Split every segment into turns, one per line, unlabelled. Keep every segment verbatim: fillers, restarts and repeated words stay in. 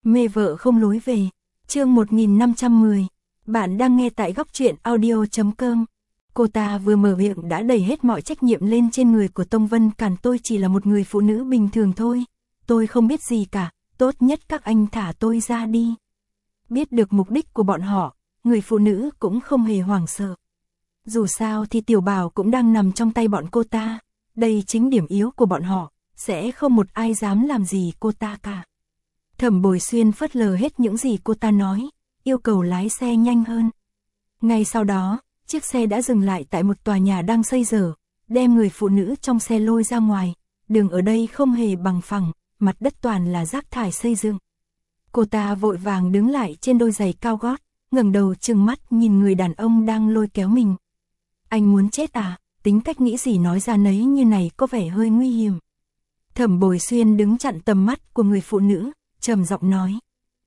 Mê vợ không lối về. Chương một nghìn năm trăm mười. Bạn đang nghe tại góc truyện audio chấm com. Cô ta vừa mở miệng đã đẩy hết mọi trách nhiệm lên trên người của Tông Vân Càn. Tôi chỉ là một người phụ nữ bình thường thôi. Tôi không biết gì cả, tốt nhất các anh thả tôi ra đi. Biết được mục đích của bọn họ, người phụ nữ cũng không hề hoảng sợ. Dù sao thì Tiểu Bảo cũng đang nằm trong tay bọn cô ta. Đây chính điểm yếu của bọn họ, sẽ không một ai dám làm gì cô ta cả. Thẩm Bồi Xuyên phớt lờ hết những gì cô ta nói, yêu cầu lái xe nhanh hơn. Ngay sau đó, chiếc xe đã dừng lại tại một tòa nhà đang xây dở, đem người phụ nữ trong xe lôi ra ngoài. Đường ở đây không hề bằng phẳng, mặt đất toàn là rác thải xây dựng. Cô ta vội vàng đứng lại trên đôi giày cao gót, ngẩng đầu trừng mắt nhìn người đàn ông đang lôi kéo mình. Anh muốn chết à? Tính cách nghĩ gì nói ra nấy như này có vẻ hơi nguy hiểm. Thẩm Bồi Xuyên đứng chặn tầm mắt của người phụ nữ, trầm giọng nói.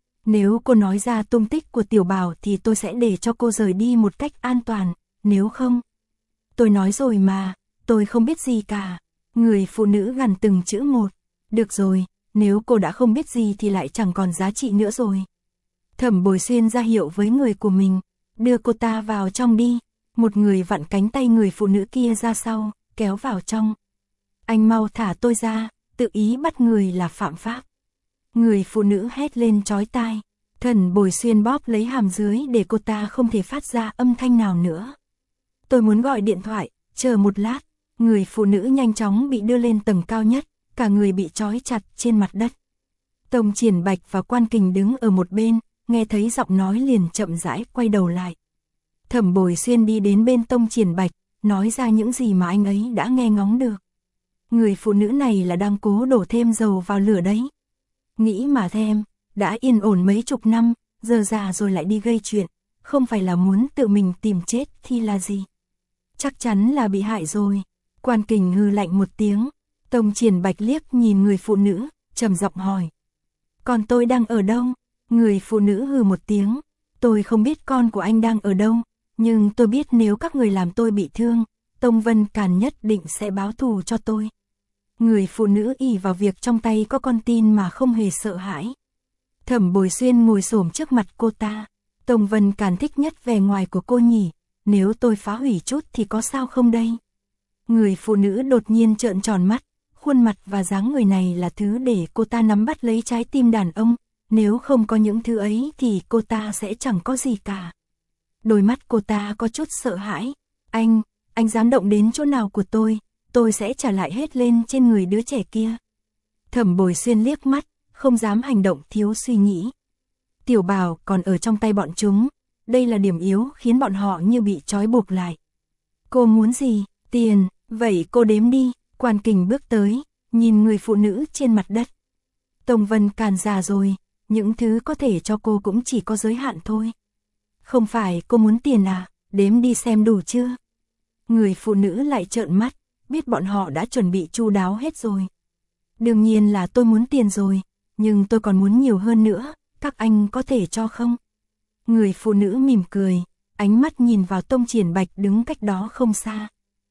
Nếu cô nói ra tung tích của Tiểu Bảo thì tôi sẽ để cho cô rời đi một cách an toàn, nếu không. Tôi nói rồi mà, tôi không biết gì cả. Người phụ nữ gằn từng chữ một. Được rồi, nếu cô đã không biết gì thì lại chẳng còn giá trị nữa rồi. Thẩm Bồi Xuyên ra hiệu với người của mình, đưa cô ta vào trong đi. Một người vặn cánh tay người phụ nữ kia ra sau, kéo vào trong. Anh mau thả tôi ra, tự ý bắt người là phạm pháp. Người phụ nữ hét lên chói tai. Thẩm Bồi Xuyên bóp lấy hàm dưới để cô ta không thể phát ra âm thanh nào nữa. Tôi muốn gọi điện thoại, chờ một lát. Người phụ nữ nhanh chóng bị đưa lên tầng cao nhất, cả người bị trói chặt trên mặt đất. Tông Triển Bạch và Quan Kình đứng ở một bên, nghe thấy giọng nói liền chậm rãi quay đầu lại. Thẩm Bồi Xuyên đi đến bên Tông Triển Bạch, nói ra những gì mà anh ấy đã nghe ngóng được. Người phụ nữ này là đang cố đổ thêm dầu vào lửa đấy. Nghĩ mà thêm, đã yên ổn mấy chục năm, giờ già rồi lại đi gây chuyện, không phải là muốn tự mình tìm chết thì là gì? Chắc chắn là bị hại rồi. Quan Kình hừ lạnh một tiếng, Tông Triển Bạch liếc nhìn người phụ nữ, trầm giọng hỏi. Còn tôi đang ở đâu? Người phụ nữ hừ một tiếng, tôi không biết con của anh đang ở đâu, nhưng tôi biết nếu các người làm tôi bị thương, Tông Vân Càn nhất định sẽ báo thù cho tôi. Người phụ nữ ỷ vào việc trong tay có con tin mà không hề sợ hãi. Thẩm Bồi Xuyên ngồi xổm trước mặt cô ta. Tông Vân Càn thích nhất vẻ ngoài của cô nhỉ, nếu tôi phá hủy chút thì có sao không đây? Người phụ nữ đột nhiên trợn tròn mắt, khuôn mặt và dáng người này là thứ để cô ta nắm bắt lấy trái tim đàn ông, nếu không có những thứ ấy thì cô ta sẽ chẳng có gì cả. Đôi mắt cô ta có chút sợ hãi. Anh, anh dám động đến chỗ nào của tôi, tôi sẽ trả lại hết lên trên người đứa trẻ kia. Thẩm Bồi Xuyên liếc mắt, không dám hành động thiếu suy nghĩ. Tiểu Bảo còn ở trong tay bọn chúng, đây là điểm yếu khiến bọn họ như bị trói buộc lại. Cô muốn gì? Tiền, vậy cô đếm đi. Quan Kình bước tới, nhìn người phụ nữ trên mặt đất. Tông Vân Càn già rồi, những thứ có thể cho cô cũng chỉ có giới hạn thôi. Không phải cô muốn tiền à, đếm đi xem đủ chưa? Người phụ nữ lại trợn mắt, biết bọn họ đã chuẩn bị chu đáo hết rồi. Đương nhiên là tôi muốn tiền rồi, nhưng tôi còn muốn nhiều hơn nữa, các anh có thể cho không? Người phụ nữ mỉm cười, ánh mắt nhìn vào Tông Triển Bạch đứng cách đó không xa.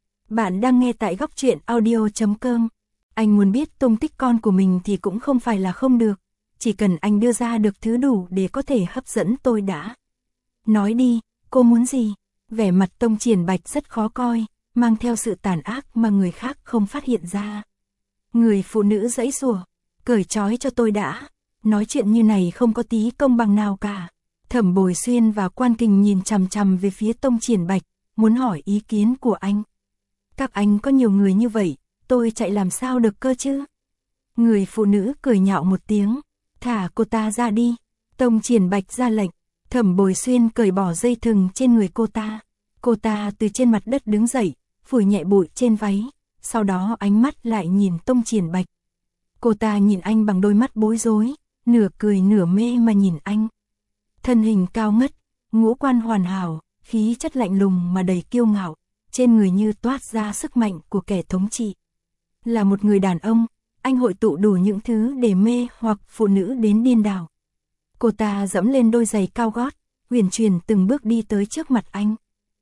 Bạn đang nghe tại góc truyện audio chấm com. Anh muốn biết tung tích con của mình thì cũng không phải là không được, chỉ cần anh đưa ra được thứ đủ để có thể hấp dẫn tôi đã. Nói đi, cô muốn gì? Vẻ mặt Tông Triển Bạch rất khó coi, mang theo sự tàn ác mà người khác không phát hiện ra. Người phụ nữ giãy giụa, cởi trói cho tôi đã. Nói chuyện như này không có tí công bằng nào cả. Thẩm Bồi Xuyên và Quan Kình nhìn chằm chằm về phía Tông Triển Bạch, muốn hỏi ý kiến của anh. Các anh có nhiều người như vậy, tôi chạy làm sao được cơ chứ? Người phụ nữ cười nhạo một tiếng, thả cô ta ra đi. Tông Triển Bạch ra lệnh, Thẩm Bồi Xuyên cởi bỏ dây thừng trên người cô ta. Cô ta từ trên mặt đất đứng dậy, phủi nhẹ bụi trên váy, sau đó ánh mắt lại nhìn Tông Triển Bạch. Cô ta nhìn anh bằng đôi mắt bối rối, nửa cười nửa mê mà nhìn anh. Thân hình cao ngất, ngũ quan hoàn hảo, khí chất lạnh lùng mà đầy kiêu ngạo, trên người như toát ra sức mạnh của kẻ thống trị. Là một người đàn ông, anh hội tụ đủ những thứ để mê hoặc phụ nữ đến điên đảo. Cô ta dẫm lên đôi giày cao gót, huyền chuyển từng bước đi tới trước mặt anh.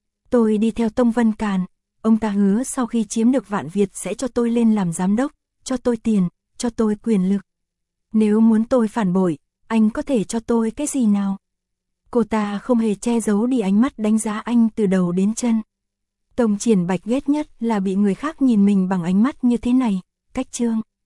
Tôi đi theo Tông Vân Càn, ông ta hứa sau khi chiếm được Vạn Việt sẽ cho tôi lên làm giám đốc, cho tôi tiền, cho tôi quyền lực. Nếu muốn tôi phản bội, anh có thể cho tôi cái gì nào? Cô ta không hề che giấu đi ánh mắt đánh giá anh từ đầu đến chân. Tông Triển Bạch ghét nhất là bị người khác nhìn mình bằng ánh mắt như thế này, cách trương.